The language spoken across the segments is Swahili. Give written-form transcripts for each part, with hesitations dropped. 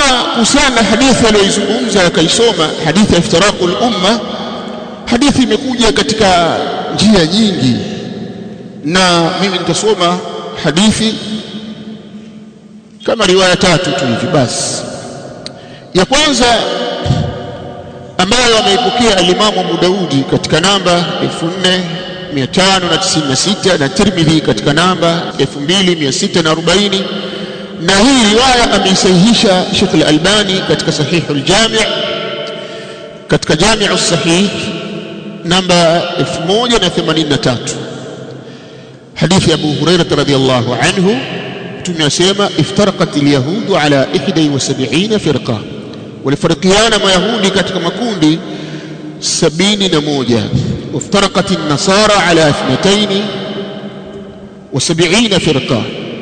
kuhusiana na hadithi aliyozungumza akaisoma, hadithi ya iftiraqul umma, hadithi imekuja katika njia nyingi, na mimi nitasoma hadithi kama riwaya tatu tu hivi basi. Ya kwanza ambayo ameipokea al-Imam Abu Daudi katika namba 4596 na Tirmidhi katika namba 2640, na hii riwaya ameisahihisha Sheikh al-Albani katika Sahih al-Jami' katika Jami' as-Sahih namba 1083. hadithi ya Abu Hurairah radhiyallahu anhu, tunasema iftaraqat al-yahud ala 71 firqa, walifarikiana mayahudi katika makundi 71. Iftaraqat an-nasara ala 72 firqa,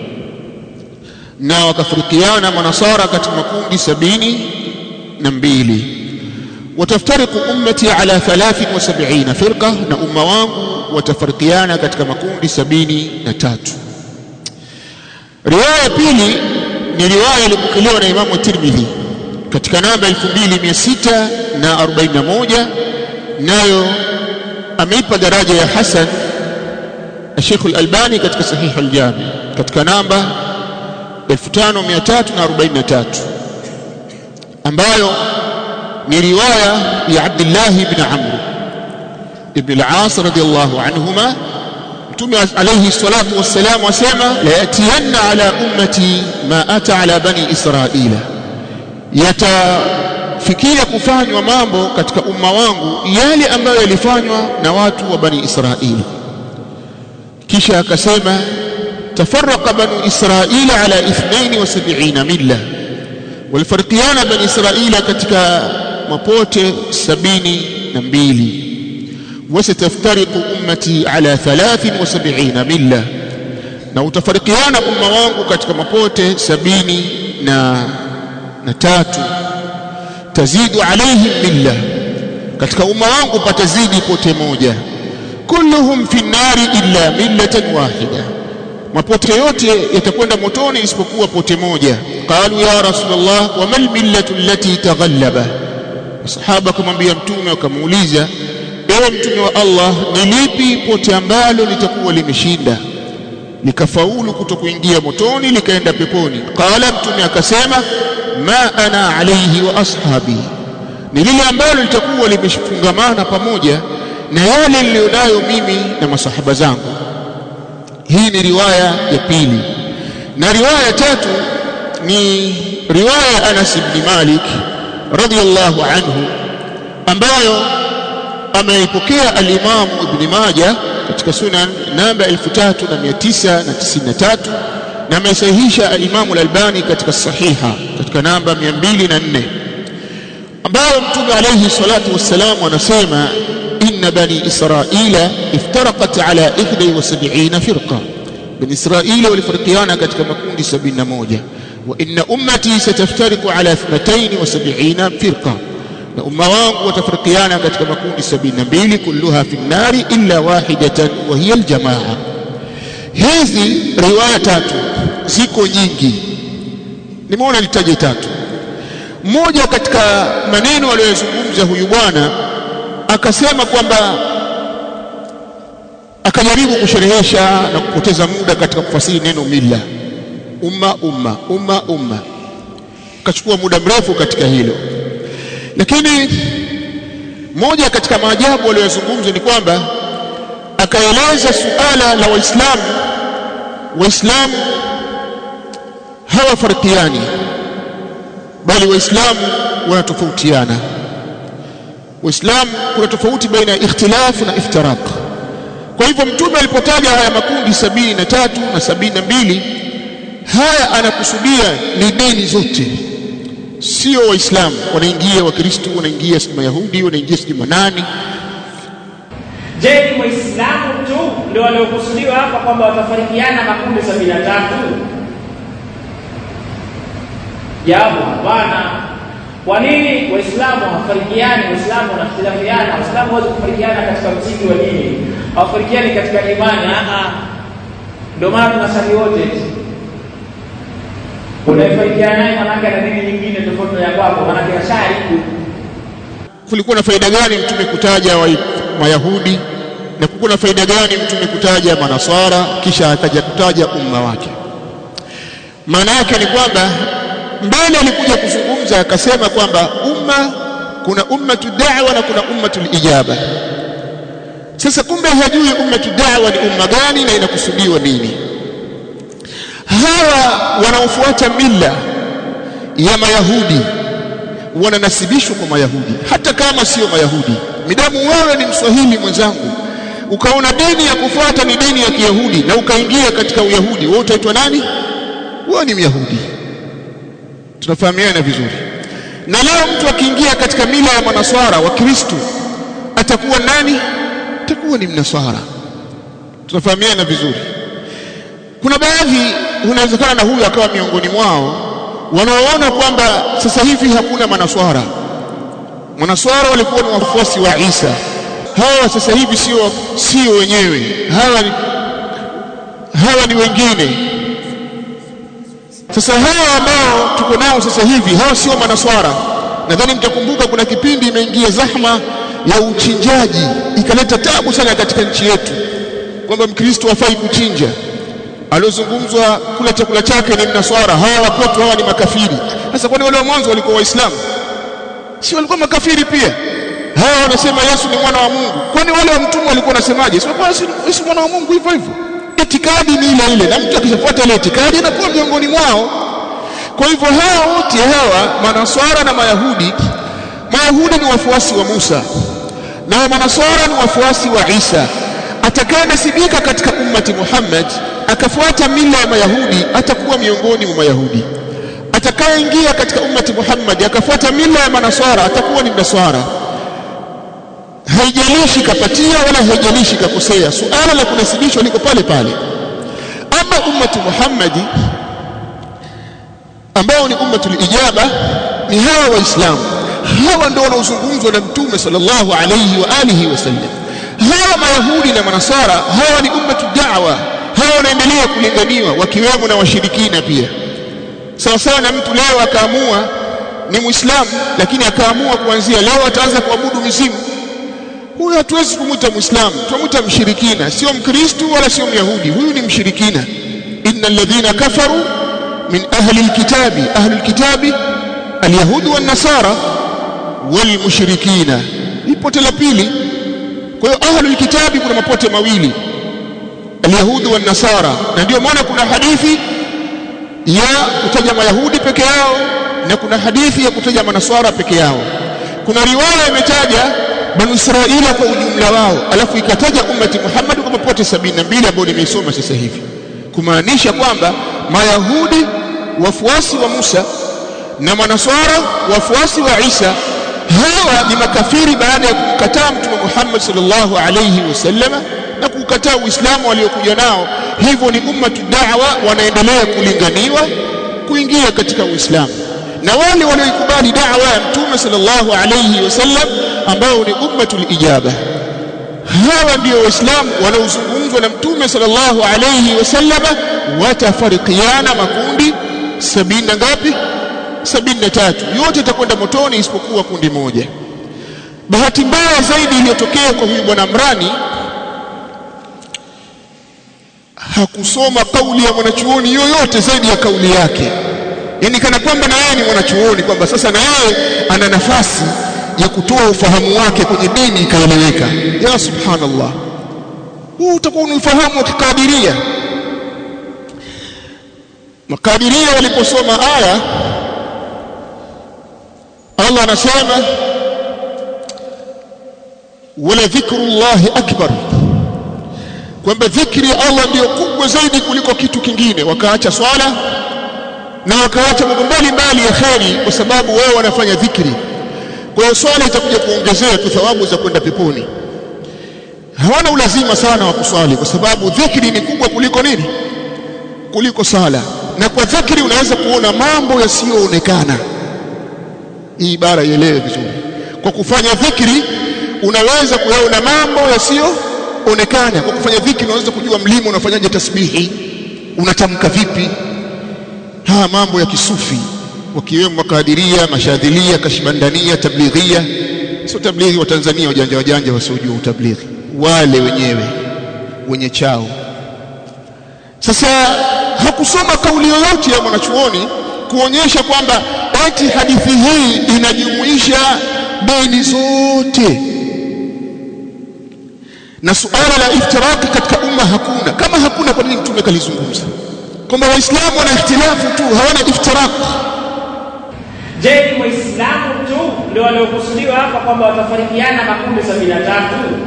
na wakafarikiana manasara katika makundi 72. Wataftariqu ummati ala 73 firqa, na umma wangu watafarikiana katika makundi 73. Riwaya pili ni riwaya iliyopokelewa na Imam Tirmidhi katika namba 2641, nayo ameipa daraja ya hasan Sheikh al-Albani katika Sahih al-Jami' katika namba 5343, ambayo ni riwaya ya Abdullah ibn Amr ibn al-As radiyallahu anhuma. Mtume alayhi salatu wassalam asema, la yatiyanna ala ummati ma ata ala bani Israila, yatafikia kufanywa mambo katika umma wangu yale ambayo yalifanywa na watu wa bani Israili. Kisha akasema, tafarraqa banu Israila ala 72 milla, walifarikiana bani Israila katika mapote 72. wasataftariqu ummati ala 73 milla, na utafarikiana umma wangu katika mapote 73. tazidu alaihim milla, katika umma wangu patazidi pote moja. kulluhum fi nnari illa millatan wahida, mapote yote yatakwenda motoni isipokuwa pote moja. qalu ya rasulullah wa mal millatu allati taghallaba, sahaba kumwambia mtume, wakamuuliza, ewe mtume wa Allah, ni lipi pote ambalo litakuwa limeshinda likafaulu kutokuingia motoni likaenda peponi? Qala, mtume akasema, ma ana alayhi wa ashabi, ni lile ambalo litakuwa limefungamana pamoja na yale nilionayo mimi na masahaba zangu. Hii ni riwaya ya pili. Na riwaya ya tatu ni riwaya Anas ibn Malik radhiyallahu anhu, ambayo ameipokea al-Imam Ibn Majah katika Sunan namba 3993, na amesahihisha al-Imam al-Albani katika Sahiha katika namba 204, ambayo Mtume alayhi salatu wassalam anasema, inna bani Israila iftaraqat ala 71 firqa, bani Israila walifarikiana katika makundi 71. wa inna ummati sataftariqu ala 72 firqa, na umma wangu watafarikiana katika makundi 72, kulluha fi nnari illa wahidatan wa hiya aljamaa. Hizi riwaya tatu ziko nyingi, nimeona nitaje tatu. Mmoja katika maneno aliyozungumza huyu bwana akasema kwamba akajaribu kusherehesha na kupoteza muda katika kufasiri neno milla, umma, akachukua muda mrefu katika hilo. Lakini moja katika maajabu aliyozungumza ni kwamba akaeleza suala la Waislamu hawafarikiani, bali Waislamu wanatofautiana. Waislamu kuna tofauti baina ya ikhtilaf na iftiraq. Kwa hivyo Mtume alipotaja haya makundi 73 na 72, haya anakusudia ni dini zote, sio Waislamu wanaingia, Wakristo wanaingia, si Mayahudi wanaingia, si manani. Je, ni Waislamu tu ndio waliokusudiwa hapa kwamba watafarikiana makundi 73? Jawabu, hapana. Kwa nini Waislamu hawafarikiani? Waislamu wanakhtilafiana. Waislamu hawezi kufarikiana katika msingi wa dini, hawafarikiani katika imani. Ndio maana tunasali wote. Unafarikiana naye maana ana dini nyingine tofauti kwako, maana kila shahidi. Kulikuwa na faida gani mtume kutaja Wayahudi na kulikuwa na faida gani mtume kutaja Manaswara kisha akaja kutaja umma wake? Maana yake ni kwamba mbele alikuja kuzungumza akasema kwamba kuna ummatu da'wa na kuna ummatul ijaba. Sasa kumbe hajui ummatu da'wa ni umma gani na inakusudiwa nini. Hawa wanaofuata mila ya Mayahudi wananasibishwa kwa Mayahudi hata kama sio Mayahudi. Midamu wewe ni Mswahili mwenzangu ukaona dini ya kufuata ni dini ya Kiyahudi na ukaingia katika Uyahudi, wewe utaitwa nani? Wewe ni Myahudi. Tunafahamiana vizuri. Na leo mtu akiingia katika mila ya Manaswara wa Kristo atakuwa nani? Atakuwa ni Mnaswara. Tunafahamiana vizuri. Kuna baadhi unawezekana na huyu akawa miongoni mwao wanaoona kwamba sasa hivi hakuna Manaswara. Manaswara walikuwa ni wafuasi wa Isa. Hawa sasa hivi sio wenyewe. Hawa ni wengine. Sasa hawa ambao tuko nao sasa hivi hawa sio Manaswara. Nadhani mtakumbuka kuna kipindi imeingia zahma ya uchinjaji ikaleta taabu sana katika nchi yetu kwamba Mkristo hafai kuchinja. Aliozungumzwa kula chakula chake ni Mnaswara. Hawa kwetu hawa ni makafiri. Sasa kwani wale wa mwanzo walikuwa Waislamu? Si walikuwa makafiri pia? Hawa wanasema Yesu ni mwana wa Mungu. Kwani wale wa mtume walikuwa wanasemaje? Sio kwa Yesu mwana wa Mungu hivyo hivyo. Itikadi ni ile ile na mtu akifuata ile itikadi anakuwa miongoni mwao. Kwa hivyo hawa wote hawa Manaswara na Mayahudi ni wafuasi wa Musa na Manaswara ni wafuasi wa Isa. Atakayenasibika katika ummati Muhammad akafuata mila ya Mayahudi atakuwa miongoni mwa Mayahudi. Atakayeingia katika ummati Muhammad akafuata mila ya Manaswara atakuwa ni Mnaswara. Haijalishi kapatia wala haijalishi kakosea, suala la kunasibishwa liko pale pale. Ama ummatu Muhammad ambao ni ummatul ijaba ni hawa Waislamu. Hawa ndio wanaozungumzwa na Mtume sallallahu alayhi wa alihi wasallam. Hawa Mayahudi na Manasara hawa ni ummatu da'wa. Hawa wanaendelea kulinganiwa wakiwemo na washirikina pia. Sawa sawa na mtu leo akaamua ni Muislamu lakini akaamua kuanzia leo ataanza kuabudu mizimu. Huyu hatuwezi kumuita Muislamu, tunamuita mshirikina, sio Mkristo wala sio Myahudi. Huyu ni mshirikina. Innal ladhina kafaru min ahli alkitabi alyahudi wan nasara wal mushrikina. Ipote la pili. Kwa hiyo ahli alkitabi kuna mapote mawili, alyahudi wan nasara, na ndio maana kuna hadithi ya kutaja Mayahudi peke yao na kuna hadithi ya kutaja Manaswara peke yao. Kuna riwaya imetaja Banu Israila kwa ujumla wao alafu ikataja ummati Muhammad kwa mapote 72 ambao nimeisoma sasa hivi, kumaanisha kwamba Mayahudi wafuasi wa Musa na Manaswara wafuasi wa Isa hawa ni makafiri baada ya kukataa Mtume Muhammad sallallahu alayhi wasallam na kukataa Uislamu waliokuja nao. Hivyo ni ummatu da'wa, wanaendelea kulinganiwa kuingia katika Uislamu. Na wale walioikubali da'wa ya Mtume sallallahu alayhi wasallam ambao ni ummatul ijaba, hawa ndio Waislamu wanaozungumzwa na Mtume sallallahu alayhi wasallam. Watafarikiana makundi 70 na ngapi? 73. Yote itakwenda motoni isipokuwa kundi moja. Bahati mbaya zaidi iliyotokea kwa huyu bwana Mrani, hakusoma kauli ya mwanachuoni yoyote zaidi ya kauli yake. Yaani kana kwamba na yeye ni mwanachuoni, kwamba sasa na yeye ana nafasi ya kutoa ufahamu wake kwenye dini ikaeleweka. Ya subhanallah, huu utakuwa ni ufahamu wa kikadiria. Makadiria waliposoma aya Allah anasema wala dhikrullahi akbar, kwamba dhikri ya Allah ndio kubwa zaidi kuliko kitu kingine. Wakaacha swala na wakaacha mambo mbalimbali ya kheri kwa sababu wao wanafanya dhikri. Kwa hiyo swala itakuja kuongezea tu thawabu za kwenda peponi. Hawana ulazima sana wa kuswali kwa sababu dhikri ni kubwa kuliko nini? Kuliko sala. Na kwa dhikri unaweza kuona mambo yasiyoonekana. Hii ibara ielewe vizuri. Kwa kufanya dhikri unaweza kuyaona mambo yasiyoonekana. Kwa kufanya dhikri unaweza kujua mlima unafanyaje tasbihi, unatamka vipi. Mambo ya kisufi wakiwemo makadiria, mashadhilia, kashbandania, tablighia. Sio tablighi wa Tanzania wajanja wasiojua utablighi, wale wenyewe wenye chao. Sasa hakusoma kauli yoyote ya mwanachuoni kuonyesha kwamba eti hadithi hii inajumuisha dini zote, na suala la iftiraki katika umma hakuna. Kama hakuna, kwa nini mtume kalizungumza kwamba waislamu wana ikhtilafu tu, hawana iftiraki? Je, ni waislamu tu ndio waliokusudiwa hapa kwamba watafarikiana makundi 73?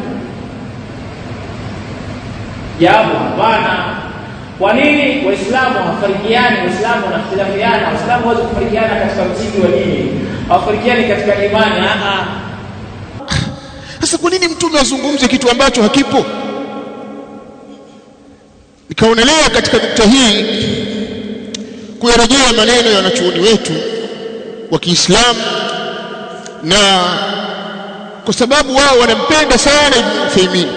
Jawabu, hapana. Kwa nini waislamu hawafarikiani? Waislamu wanakhtilafiana. Waislamu hawezi kufarikiana katika msingi wa dini, hawafarikiani katika imani. Sasa kwa nini mtume azungumze kitu ambacho hakipo? Nikaonelea katika nukta hii kuyarejea maneno ya wanachuoni wetu wa Kiislamu, na kwa sababu wao wanampenda sana Ibn Uthaymeen.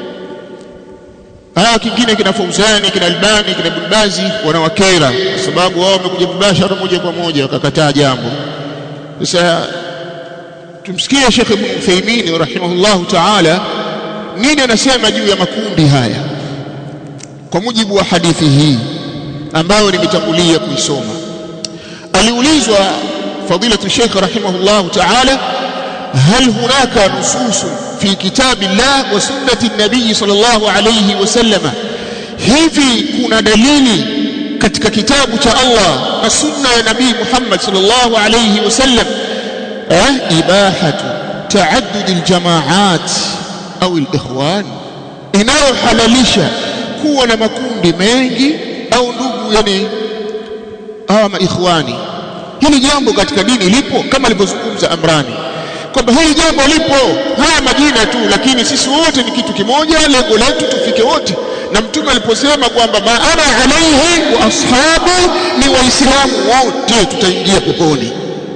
Kingine kina Fauzani, kina Albani, kina Ibn Bazi wanawakera kwa sababu wao wamekuja mubashara moja kwa moja wakakataa jambo. Sasa tumsikie Sheikh Ibn Uthaymeen rahimahullahu ta'ala nini anasema juu ya makundi haya kwa mujibu wa hadithi hii ambayo nimetangulia kuisoma. Aliulizwa fadilatu Sheikh rahimahullahu ta'ala, hal hunaka nusus fi kitabillah wa sunnati an-nabiy sallallahu alayhi wasallam, hivi kuna dalili katika kitabu cha Allah na sunna ya Nabii Muhammad sallallahu alayhi wasallam ibahatu ta'addud al-jama'at au al-ikhwan, inayohalalisha kuwa na makundi mengi au ndugu, yani ama ikhwani? Hili jambo katika dini lipo, kama alivyozungumza Amrani kwamba hili jambo lipo, haya majina tu, lakini sisi wote ni kitu kimoja, lengo letu tufike wote. Na mtume aliposema kwamba ma ana alaihi wa ashabu, ni waislamu wote tutaingia peponi.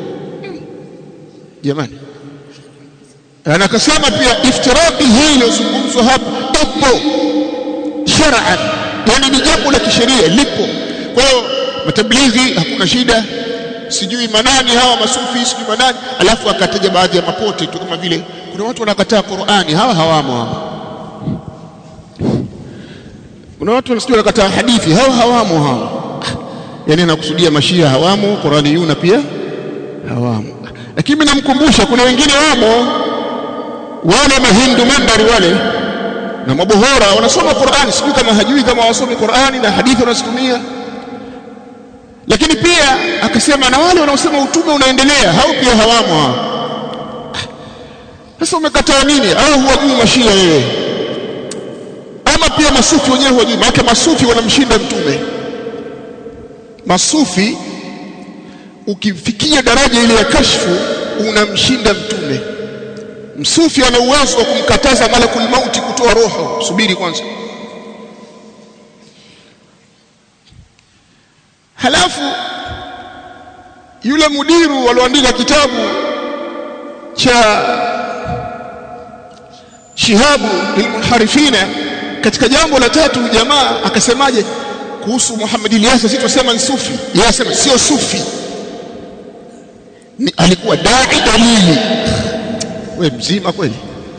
Jamani, anakasema pia iftiraki hii iliyozungumzwa hapa ipo shar'an, yani ni jambo la kisheria lipo. Kwa hiyo matablighi hakuna shida, sijui manani hawa masufi sijui manani, alafu akataja baadhi ya mapote tu, kama vile kuna watu wanakataa Qur'ani, hawa hawamo hawa. Kuna watu wanasijui wanakataa hadithi, hawa hawamo hawa. Yani anakusudia mashia hawamo, Qur'aniyuna pia hawamo. Lakini mimi namkumbusha kuna wengine wamo, wale mahindu mandari wale na mabohora wanasoma Qur'ani, sijui kama hajui kama wasomi Qur'ani na hadithi wanasitumia. Lakini pia akasema na wale wanaosema utume unaendelea, hao pia hawamo hao. Sasa umekataa nini? Au huwajui mashia wewe? Ama pia masufi wenyewe huwajui? Maana masufi wanamshinda mtume. Masufi ukifikia daraja ile ya kashfu unamshinda mtume. Msufi ana uwezo wa kumkataza malakul mauti kutoa roho. Subiri kwanza. Halafu yule mudiru walioandika kitabu cha Shihabu lilmunharifina, katika jambo la tatu jamaa akasemaje kuhusu Muhammad Ilyas? Sisi tusema ni sufi, yeye asema sio sufi, ni alikuwa dai dalili. Wewe mzima kweli?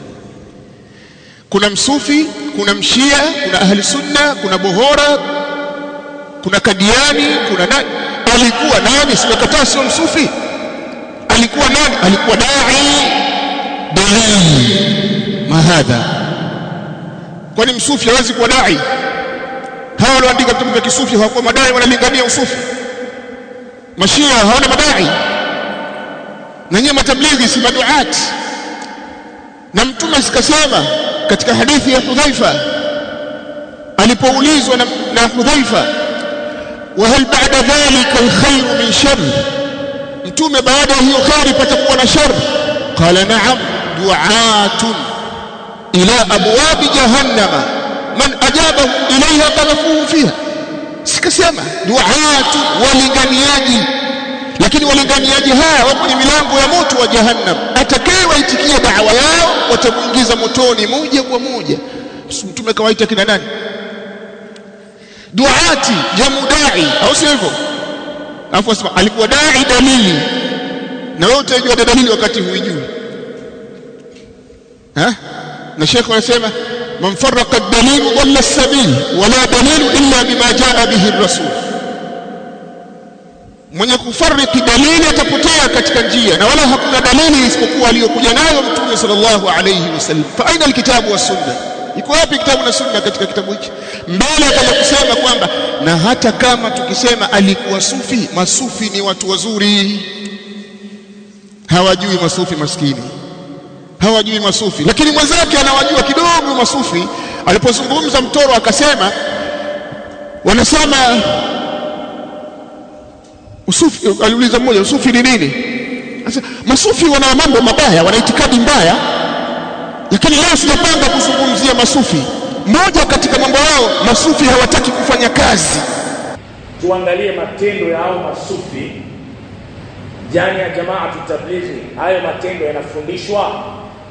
Kuna msufi, kuna mshia, kuna ahli sunna, kuna bohora, kuna kadiani, kuna nani? Alikuwa nani? Simekataa sio msufi. Alikuwa nani? Alikuwa dai dalili. Mahadha, kwani msufi hawezi kuwa dai? Hao walioandika vitabu vya kisufi hawakuwa madai, wanalingania usufi. Mashia hawana madai, na nyinyi matablighi si maduat. Na mtume sikasema katika hadithi ya Hudhaifa alipoulizwa na Hudhaifa, wa hal ba'da dhalika alkhairu min shar, mtume baada ya hiyo khairi patakuwa na shar? Qala na'am, du'atun ila abwabi jahannama man ajabahu ilayha qadhafuhu fiha. Sikasema du'atun, walinganiaji, lakini walinganiaji haya wako kwenye milango ya moto wa jahannam, atakayewaitikia da'wa yao watamuingiza motoni moja kwa moja. Mtume kawaita kina nani? Duati, jamu dai, au sio hivyo? Alafu asema alikuwa dai dalili, na wewe utajua dalili wakati huijui. Na Sheikh anasema man farraqa ad-dalil dhalla as-sabil wala dalilu illa bima jaa bihi ar-rasul. Mwenye kufariki dalili atapotea katika njia, na wala hakuna dalili isipokuwa aliyokuja nayo Mtume sallallahu alayhi wasallam. Fa aina al-kitabu was-sunnah? Iko wapi kitabu na sunna katika kitabu hiki? Mbele akaja kusema kwamba na hata kama tukisema alikuwa sufi, masufi ni watu wazuri. Hawajui masufi maskini, hawajui masufi, lakini mwenzake anawajua kidogo masufi. Alipozungumza mtoro akasema, wanasema usufi. Aliuliza mmoja, usufi ni nini? Sasa masufi wana mambo mabaya, wana itikadi mbaya, lakini leo sijapanga kuzungumzia masufi. Moja katika mambo yao, masufi hawataki kufanya kazi. Tuangalie matendo ya hao masufi jani ya Jamaatu Tablighi. Hayo matendo yanafundishwa.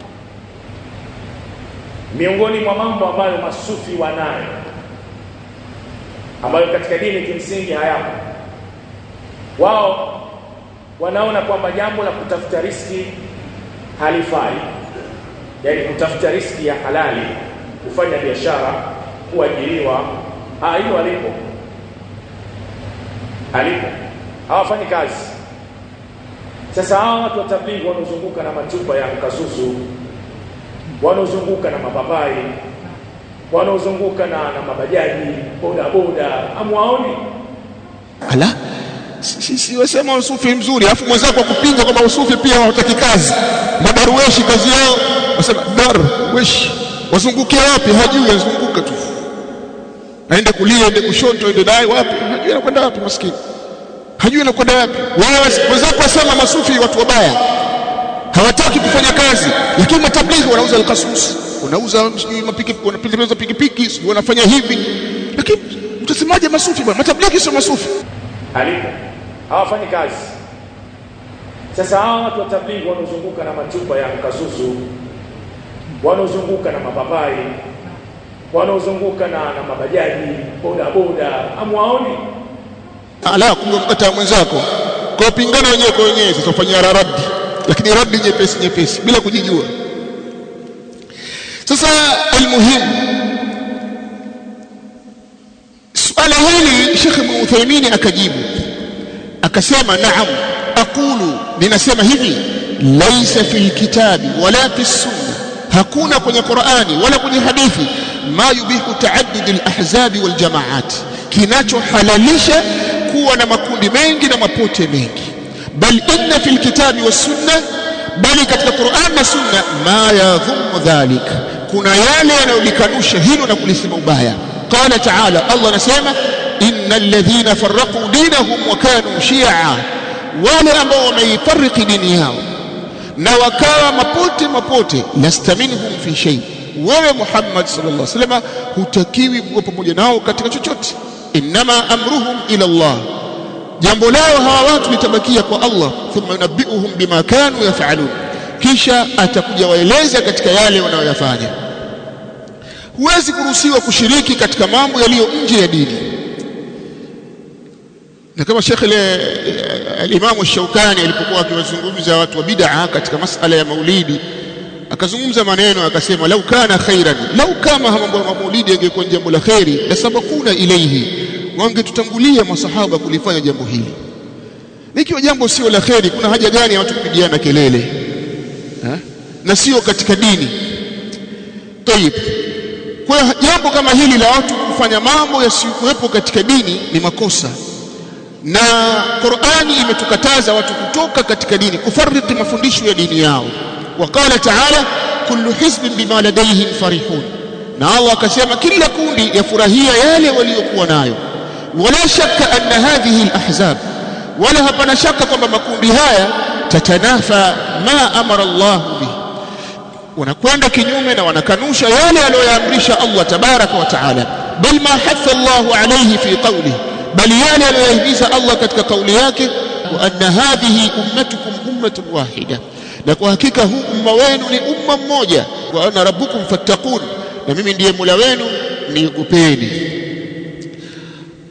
Miongoni mwa mambo ambayo masufi wanayo, ambayo katika dini kimsingi hayapo, wao wanaona kwamba jambo la kutafuta riziki halifai. Yani kutafuta riziki ya halali, kufanya biashara, kuajiriwa, hilo alipo hawafanyi kazi. Sasa hawa watu wa tablighi wanaozunguka na machupa ya mkasusu, wanaozunguka na mapapai, wanaozunguka na mabajaji, boda, amwaoni? Ala, si wasema usufi mzuri, alafu mwenzako kupinga kwamba usufi pia hawataki kazi. Madaruweshi kazi yao wasema darweshi, wazunguke wapi? Hajui, yazunguka tu, aende kulia, aende kushoto, aende dai wapi, hajui anakwenda wapi. Maskini hajui anakwenda wapi. Wewe mwenzako wasema masufi watu wabaya, hawataki kufanya kazi, lakini matablighi wanauza al-qasus, wanauza mapikipiki, wanapeleka pikipiki, sio wanafanya hivi. Lakini mtasemaje masufi bwana? Matablighi sio masufi, alipo hawafanyi kazi. Sasa hawa watu wa tablighi wanaozunguka na machupa ya mkasusu, wanaozunguka na mapapai, wanaozunguka na mabajaji, boda, amwaoni? Ala, kumkata mwenzako kwa pingana wenyewe kwa wenyewe. Sasa ufanyia radi, lakini radi nyepesi bila kujijua. Sasa almuhimu, swala hili Sheikh Ibn Uthaymeen akajibu akasema, naam aqulu, ninasema hivi, laisa fil kitabi wala fis sunna, hakuna kwenye Qur'ani wala kwenye hadithi ma yubihu ta'addud al-ahzab wal jama'at, kinachohalalisha kuwa na makundi mengi na mapote mengi. Bal inna fil kitabi was sunna, bali katika Qur'an na sunna, ma yadhum dhalika, kuna yale yanayolikanusha hilo na kulisema ubaya. Qala ta'ala, Allah anasema, innal ladhina farraqu dinahum wa kanu shi'a, wale ambao wameifariki dini yao na wakawa mapote, lasta minhum fi shay, wewe Muhammad sallallahu alaihi wasallam hutakiwi kuwa pamoja nao katika chochote. Innama amruhum ila Allah, jambo lao hawa watu litabakia kwa Allah. Thumma yunabbi'uhum bima kanu yaf'alun, kisha atakuja waeleza katika yale wanayoyafanya. Huwezi kuruhusiwa kushiriki katika mambo yaliyo nje ya dini. Na kama Sheikh al-Imam al-Shawkani alipokuwa akiwazungumza watu wa bid'a katika masala ya maulidi, akazungumza maneno akasema, lau kana khairan, lau kama mambo ya maulidi yangekuwa jambo la khairi, la sabakuna ilayhi, wangetutangulia masahaba kulifanya jambo hili. Ikiwa jambo sio la khairi, kuna haja gani ya watu kupigiana kelele? Na sio katika dini. Tayib, kwa jambo kama hili la watu kufanya mambo yasiyokuwepo katika dini ni makosa, na Qur'ani imetukataza watu kutoka katika dini, kufariki mafundisho ya dini yao. Waqala ta'ala, kullu hizbin bima ladayhim farihun, na Allah akasema kila kundi yafurahia yale waliokuwa nayo. Wala shakka anna hadhihi al-ahzab, wala hapana shaka kwamba makundi haya tatanafa ma amara Allah bihi, wanakwenda kinyume na wanakanusha yale aliyoyaamrisha Allah tabaraka wa taala. Bal ma hatha Allah alayhi fi qawlihi, bali yale aliyoyahimiza Allah katika kauli yake, wa anna hadhihi ummatukum ummatun wahida, na kwa hakika huu umma wenu ni umma mmoja. Wa ana rabbukum fattaqun, na mimi ndiye Mola wenu niogopeni.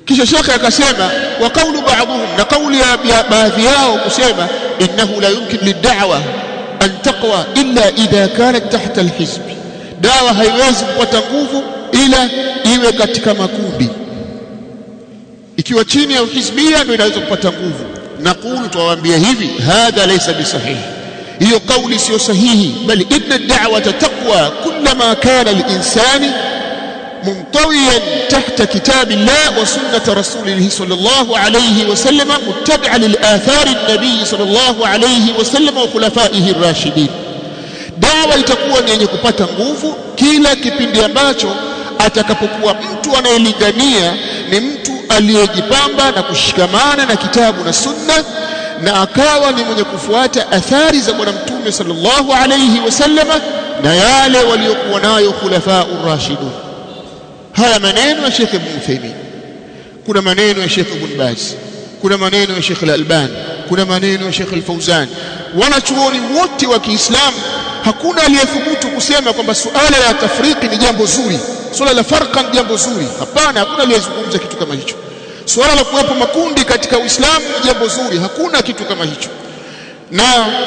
kisha shekhe akasema wa qawlu ba'dhum, na kauli ya baadhi yao kusema innahu la yumkin lid'awa an taqwa illa idha kanat tahta alhizb, dawa haiwezi kupata nguvu ila iwe katika makundi, ikiwa chini ya hizbia ndio inaweza kupata nguvu. Naqulu, tuwaambia hivi, hadha laysa bisahih, hiyo kauli sio sahihi, bali inna ad-da'wata taqwa kullama kana al-insani منطويا تحت كتاب الله وسنة رسوله صلى الله عليه وسلم متبعا للآثار النبي صلى الله عليه وسلم وخلفائه الراشدين. dawa itakuwa ni yenye kupata nguvu kila kipindi ambacho atakapokuwa mtu anayelingania ni mtu aliyejipamba na kushikamana na kitabu na sunna, na akawa ni mwenye kufuata athari za bwana mtume sallallahu alayhi wasallam na yale waliokuwa nayo khulafa'ur rashidun. haya maneno ya Sheikh Ibn Uthaymeen, kuna maneno ya Sheikh Ibn Baz, kuna maneno ya Sheikh Al-Albani, kuna maneno ya Sheikh Al-Fawzan. Wanachuoni wote wa Kiislamu hakuna aliyethubutu kusema kwamba suala la tafriki ni jambo zuri, suala la farqa ni jambo zuri. Hapana, hakuna aliyezungumza kitu kama hicho. Suala la kuwepo makundi katika Uislamu ni jambo zuri, hakuna kitu kama hicho. Na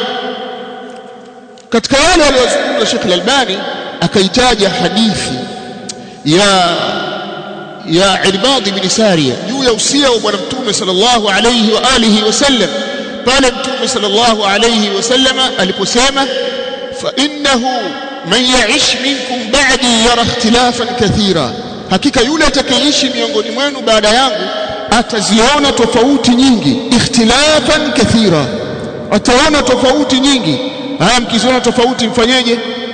katika wale waliozungumza Sheikh Al-Albani akaitaja hadithi ya Irbad ibn Sariya juu ya usia wa bwana mtume sallallahu alayhi wa alihi wasallam, pale mtume sallallahu alayhi wasallam aliposema fa innahu man ya'ish minkum ba'di yara ikhtilafan kathira, hakika yule atakayeishi miongoni mwenu baada yangu ataziona tofauti nyingi. Ikhtilafan kathira, ataona tofauti nyingi. Haya, mkiziona tofauti mfanyeje?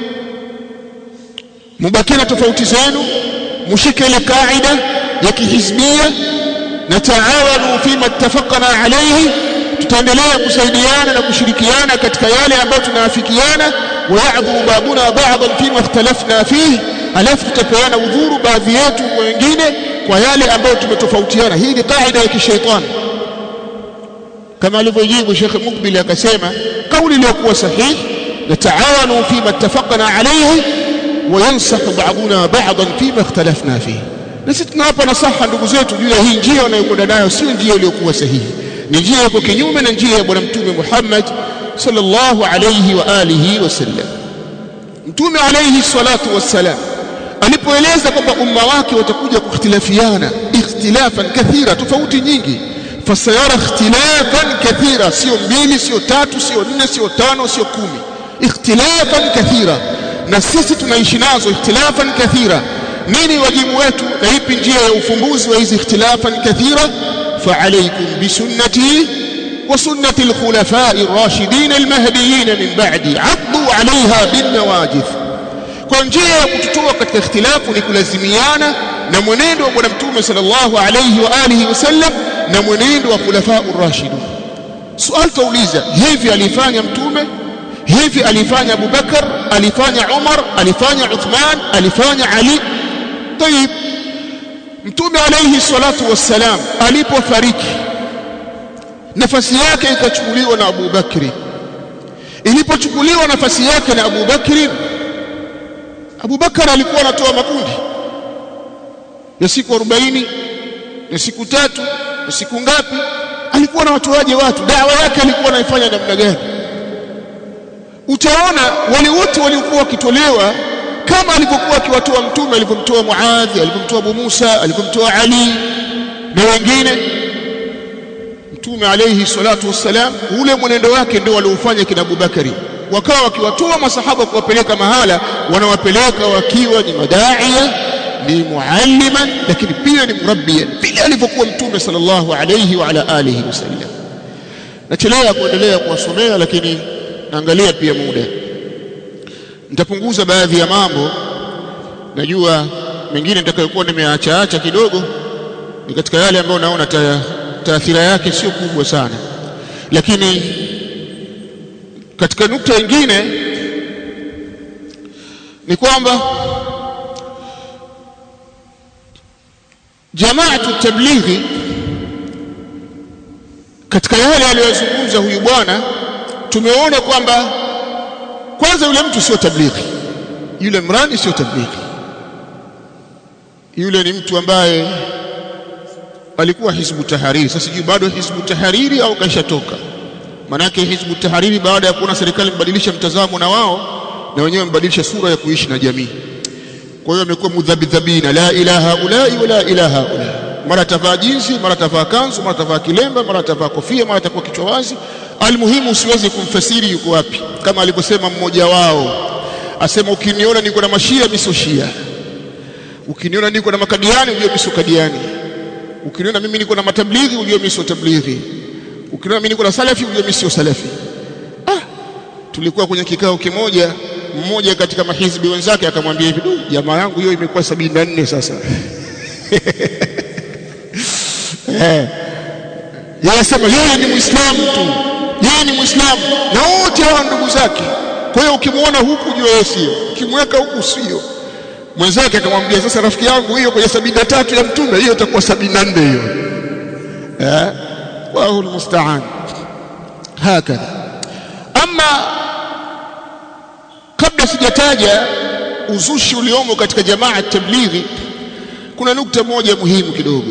Mubakina tofauti zenu, mshike ile kaida ya kihizbia, na taawanu fima ittafaqna alayhi, tutaendelea kusaidiana na kushirikiana katika yale ambayo tunaafikiana. Wa ya'dhu ba'duna ba'dan fima ikhtalafna fihi, alafu tutapeana udhuru baadhi yetu kwa wengine kwa yale ambayo tumetofautiana. Hii ni kaida ya kishaitani, kama alivyojibu Sheikh Mukbil akasema kauli iliyokuwa sahihi, na taawanu fima ittafaqna alayhi وينصح بعضنا بعضا فيما اختلفنا فيه. Nasi tunawapa nasaha ndugu zetu juu ya hii njia wanayokwenda nayo sio njia iliyokuwa sahihi, ni njia iko kinyume na njia ya bwana mtume Muhammad sallallahu alayhi wa alihi wasallam. Mtume alayhi salatu wassalam alipoeleza kwamba umma wake watakuja kukhtilafiana ikhtilafan kathira, tofauti nyingi, fasayara ikhtilafan kathira, sio 2 sio 3 sio 4 sio 5 sio 10, ikhtilafan kathira. Na sisi tunaishi nazo ikhtilafan kathira. Nini wajibu wetu na ipi njia ya ufumbuzi wa hizi ikhtilafan kathira? Fa alaykum bi sunnati wa sunnati al-khulafa'i ar-rashidin al-mahdiyyin min ba'di 'addu 'alayha bin nawajith. Kwa njia ya kututoa katika ikhtilafu ni kulazimiana na mwenendo wa bwana mtume sallallahu alayhi wa alihi wasallam na mwenendo wa khulafa'ur rashidun. Swali tauliza, hivi alifanya mtume? Hivi alifanya Abu Bakar, alifanya Umar, alifanya Uthman, alifanya Ali? Tayib, mtume alayhi salatu wassalam alipofariki nafasi yake ikachukuliwa na Abu Bakri. Ilipochukuliwa nafasi yake na Abu Bakri, Abu Bakar alikuwa anatoa makundi ya siku 40 ya siku 3 ya siku ngapi, alikuwa na watoaje watu, dawa yake alikuwa anaifanya namna gani? Utaona wale wote waliokuwa wakitolewa kama alivyokuwa akiwatoa mtume, alipomtoa Muadh, alipomtoa Abu Musa, alipomtoa Ali na wengine. Mtume alayhi salatu wassalam ule mwenendo wake ndio waliofanya kina Abu Bakari, wakawa wakiwatoa masahaba kuwapeleka mahala, wanawapeleka wakiwa ni madaia, ni mualliman, lakini pia ni murabbiyan, vile alivyokuwa mtume sallallahu alayhi wa ala alihi wasallam. Nachelea kuendelea kuwasomea, lakini naangalia pia muda, nitapunguza baadhi ya mambo. Najua mengine nitakayokuwa nimeacha kidogo ni katika yale ambayo naona taathira yake sio kubwa sana, lakini katika nukta nyingine ni kwamba jamaatu tablighi katika yale aliyozungumza huyu bwana, tumeona kwamba kwanza yule mtu sio tablighi, yule mrani sio tablighi, yule ni mtu ambaye alikuwa Hizbu Tahariri. Sasa sijui bado Hizbu Tahariri au kaishatoka. Manake Hizbu Tahariri baada ya kuona serikali mbadilisha mtazamo na wao na wenyewe mbadilisha sura ya kuishi na jamii. Kwa hiyo amekuwa mudhabidhabina, la ilaha ulai wala ilaha ulai. Mara tavaa jinsi, mara tavaa kanzu, mara tavaa kilemba, mara tavaa kofia, mara takuwa kichwa wazi. Almuhimu usiweze kumfasiri yuko wapi. Kama alivyosema mmoja wao, asema ukiniona niko na mashia mimi sio shia. Ukiniona niko na makadiani ujue mimi sio kadiani. Ukiniona mimi niko na matablighi ujue mimi sio tablighi. Ukiniona mimi niko na salafi ujue mimi sio salafi. Tulikuwa kwenye kikao kimoja, mmoja katika mahizbi wenzake akamwambia hivi, jamaa yangu hiyo imekuwa 74 sasa. Yeye asema yeye ni Muislamu tu. Yeye ni Muislamu na wote hao ndugu zake. Kwa hiyo ukimuona huku ujue yeye sio, ukimweka huku sio. Mwenzake akamwambia sasa rafiki yangu hiyo kwenye 73 ya mtume hiyo itakuwa 74 hiyo. Wallahu almusta'an. Hakadha. Ama kabla sijataja uzushi uliomo katika jamaa tablighi, kuna nukta moja muhimu kidogo.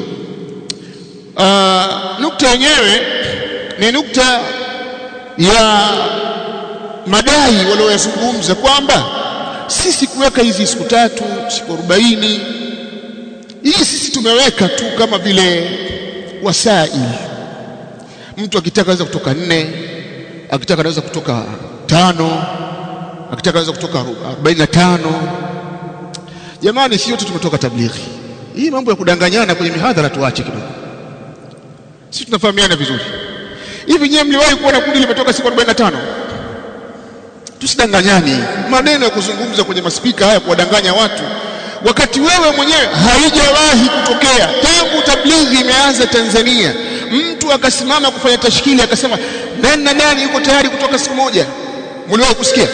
Nukta yenyewe ni nukta ya madai waliozungumza kwamba sisi kuweka hizi siku 3, siku 40 hii sisi tumeweka tu kama vile wasaili. Mtu akitaka anaweza kutoka 4, akitaka anaweza kutoka 5, akitaka anaweza kutoka 45. Jamani, si yote tumetoka tablighi. Hii mambo ya kudanganyana kwenye mihadhara tuache kidogo. Sisi tunafahamiana vizuri. Hivi nyewe mliwahi kuona kundi limetoka siku 45? Tusidanganyani. Maneno ya kuzungumza kwenye maspika haya kuwadanganya watu wakati wewe mwenyewe haijawahi kutokea tangu tablighi imeanza Tanzania. Mtu akasimama kufanya tashkili akasema nani yuko tayari kutoka siku moja? Mliwahi kusikia?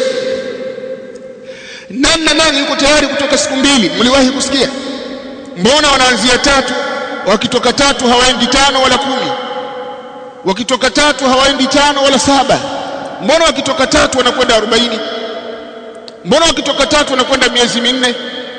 Nani yuko tayari kutoka siku 2? Mliwahi kusikia? Mbona wanaanzia 3? Wakitoka 3 hawaendi 5 wala 10. Wakitoka 3 hawaendi 5 wala 7. Mbona wakitoka 3 wanakwenda 40? Mbona wakitoka 3 wanakwenda miezi 4?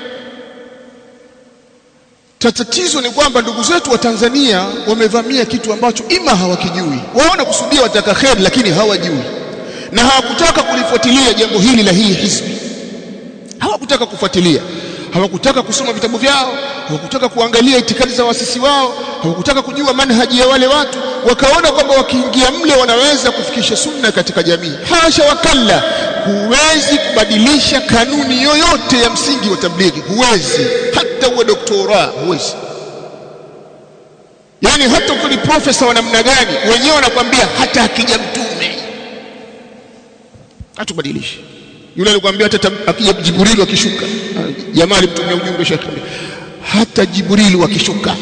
Tatizo ni kwamba ndugu zetu wa Tanzania wamevamia kitu ambacho ima hawakijui. Waona kusudia wataka kheri lakini hawajui. Na hawakutaka kulifuatilia jambo hili la hii hizbi. Hawakutaka kufuatilia. Hawakutaka kusoma vitabu vyao, hawakutaka kuangalia itikadi za wasisi wao, hawakutaka kujua manhaji ya wale watu. Wakaona kwamba wakiingia mle wanaweza kufikisha sunna katika jamii. Hasha wakalla. Huwezi kubadilisha kanuni yoyote ya msingi wa tablighi. Huwezi. Hata uwe doktora huwezi. Yani hata uwe ni profesa wa namna gani, wenyewe wanakuambia hata akija mtume hatubadilishi. Yule alikwambia hata akija Jibril akishuka. Jamaa alimtumia ujumbe shekhi. Hata Jibril akishuka.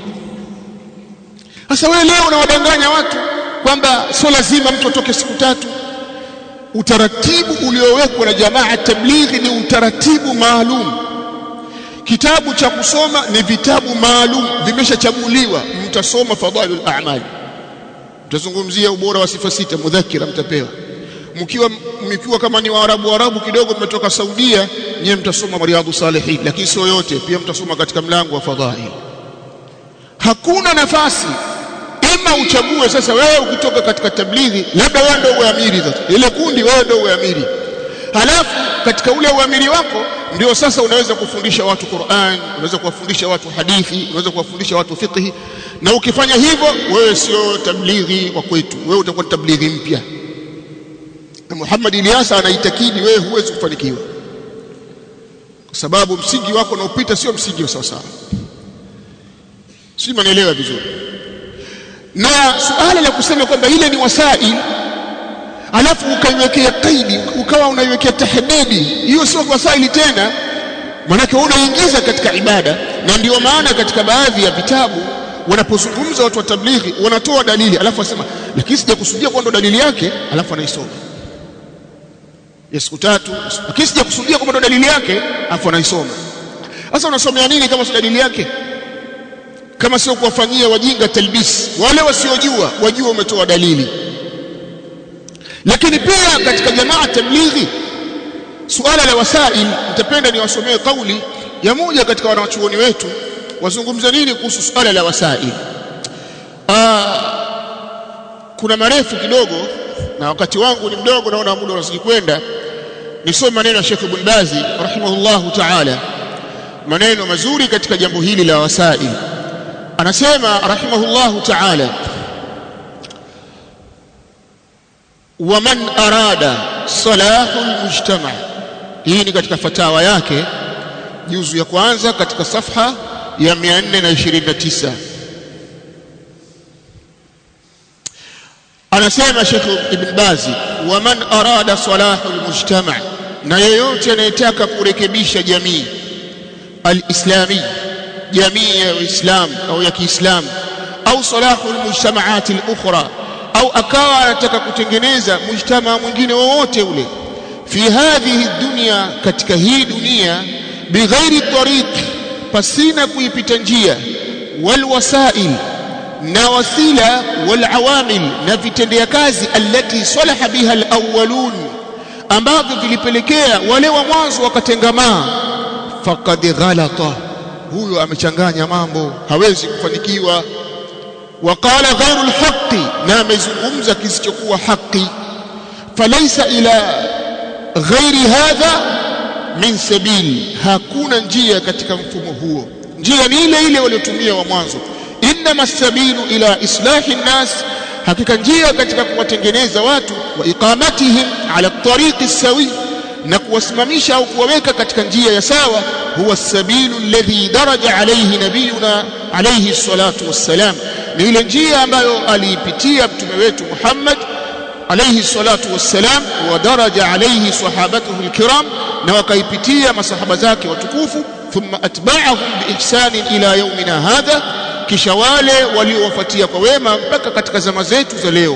Sasa wewe leo unawadanganya watu kwamba sio lazima mtu atoke siku 3. Utaratibu uliowekwa na jamaa tablighi ni utaratibu maalum. Kitabu cha kusoma ni vitabu maalum vimeshachaguliwa. Mtasoma fadhailul a'mal. Mtazungumzia ubora wa sifa 6 mudhakira mtapewa. Mkiwa kama ni Waarabu kidogo mmetoka Saudia, nyewe mtasoma Riyadhus Salihin, lakini sio yote, pia mtasoma katika mlango wa fadhail. Hakuna nafasi ima uchague sasa wewe ukitoka katika tablighi labda wewe ndio uamiri sasa. Ile kundi wewe ndio uamiri. Halafu katika ule uamiri wako ndio sasa unaweza kufundisha watu Qur'an, unaweza kuwafundisha watu hadithi, unaweza kuwafundisha watu fiqh. Na ukifanya hivyo wewe sio tablighi wa kwetu, wewe utakuwa tablighi mpya. Na Muhammad Ilyasa anaitakidi wewe huwezi kufanikiwa. Kwa sababu msingi wako unaopita sio msingi wa sawa sawa. Si mnaelewa vizuri. Na suala la kusema kwamba ile ni wasail alafu ukaiwekea kaidi, ukawa unaiwekea tahdidi, hiyo sio wasaili tena. Maana wewe unaingiza katika ibada. Na ndio maana katika baadhi ya vitabu wanapozungumza watu wa tablighi wanatoa dalili alafu wasema lakini sijakusudia kwa ndo dalili yake, alafu anaisoma ya siku 3, lakini sijakusudia kwa ndo dalili yake, alafu anaisoma. Sasa unasomea nini kama si dalili yake? Kama sio kuwafanyia wajinga talbis, wale wasiojua wajua umetoa dalili. Lakini pia katika jamaa tablighi suala la wasail, nitapenda niwasomee kauli ya moja katika wanachuoni wetu wazungumza nini kuhusu suala la wasail. kuna marefu kidogo na wakati wangu ni mdogo, naona muda unazidi kwenda. Nisome maneno ya Sheikh Ibn Baz rahimahullahu ta'ala, maneno mazuri katika jambo hili la wasail. Anasema rahimahullahu ta'ala, waman arada salahul mujtama'. Hii ni katika fatawa yake juzu ya kwanza katika safha ya 429. Anasema Sheikh Ibn Baz, waman arada salahul mujtama', na yeyote anayetaka kurekebisha jamii al-islami, jamii ya Uislamu au ya Kiislamu, au salahul mujtama'at al-ukhra, au akawa anataka kutengeneza mujtamaa mwingine wowote ule, fi hadhihi dunya, katika hii dunia, bighairi tariq, pasina kuipita njia, wal wasail, na wasila, wal awamil, na vitendea kazi, allati salaha biha al-awwalun, ambavyo vilipelekea wale wa mwanzo wakatengamaa, faqad ghalata, huyo amechanganya mambo, hawezi kufanikiwa. Waqala ghairu al-haqqi, na amezungumza kisichokuwa haki. Falaysa ila ghairi hadha min sabil, hakuna njia katika mfumo huo, njia ni ile ile waliotumia wa mwanzo. Innama sabilu ila islahi nnas, hakika njia katika kuwatengeneza watu, wa iqamatihim ala tariqi sawi, na kuwasimamisha au kuwaweka katika njia ya sawa, huwa sabilu alladhi daraja alayhi nabiyuna alayhi salatu wassalam, ni ile njia ambayo aliipitia mtume wetu Muhammad alayhi salatu wassalam, wa daraja alayhi sahabatuhu alkiram, na wakaipitia masahaba zake watukufu. Thumma atba'ahum biihsanin ila yawmina hadha, kisha wale waliowafuatia kwa wema mpaka katika zama zetu za leo.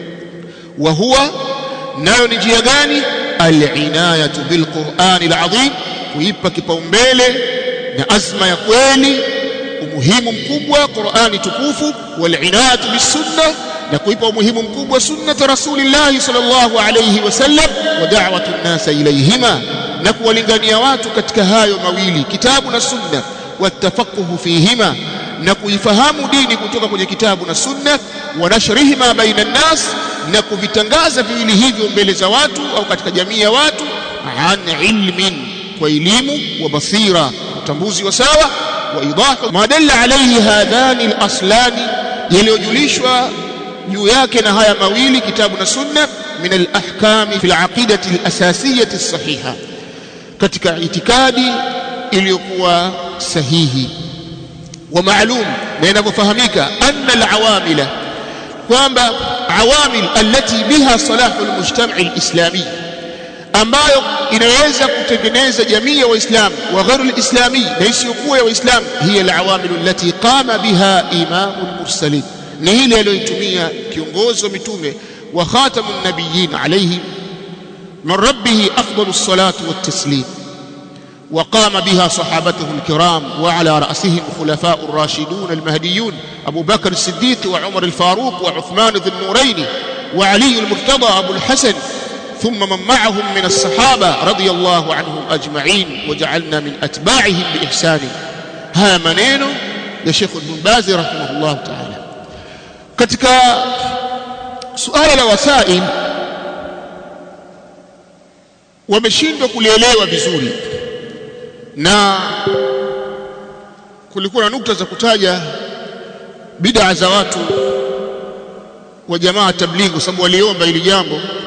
Wa huwa, nayo ni njia gani? Al-inayatu bil-Qur'ani al-azim, kuipa kipaumbele na azma ya kweli, umuhimu mkubwa Qur'ani tukufu. Wal-inayatu bis-sunnah, na kuipa umuhimu mkubwa sunnat Rasulillah sallallahu alayhi wasallam, wa da'watu an-nas ilayhima, na kuwalingania watu katika hayo mawili, kitabu na sunna, wa tafaqquhu fihima, na kuifahamu dini kutoka kwenye kitabu na sunna, wa nashrihima baina an-nas, na kuvitangaza viwili hivyo mbele za watu au katika jamii ya watu, an ilmin, kwa elimu, wa basira, utambuzi wa sawa, wa idahu ma dalla alayhi hadhani al-aslani, yaliyojulishwa juu yake na haya mawili, kitabu na sunna, min al-ahkami fi al-aqidati al-asasiyati as-sahiha, katika itikadi iliyokuwa sahihi. Wa ma'lum, na inavyofahamika, anna al-awamila, kwamba awamil allati biha salahu al-mujtama' al-islami, ambayo inaweza kutengeneza jamii ya Waislamu wa ghairu al-islami, na isiyokuwa ya Waislamu, hiya al-awamil allati qama biha imamul mursalin, ni ile aliyoitumia kiongozi wa mitume wa khatamun nabiyyin alayhi min rabbih afdalus salatu wat taslim, وقام بها صحابته الكرام وعلى رأسهم خلفاء الراشدون المهديون أبو بكر الصديق وعمر الفاروق وعثمان ذي النورين وعلي المرتضى أبو الحسن، ثم من معهم من الصحابة رضي الله عنهم أجمعين، وجعلنا من أتباعهم بإحسان. ها منين يا شيخ ابن باز رحمه الله تعالى. katika suala la wasail wameshindwa kulielewa vizuri, na kulikuwa na nukta za kutaja bid'a za watu wa jamaa tablighi, sababu waliomba ili jambo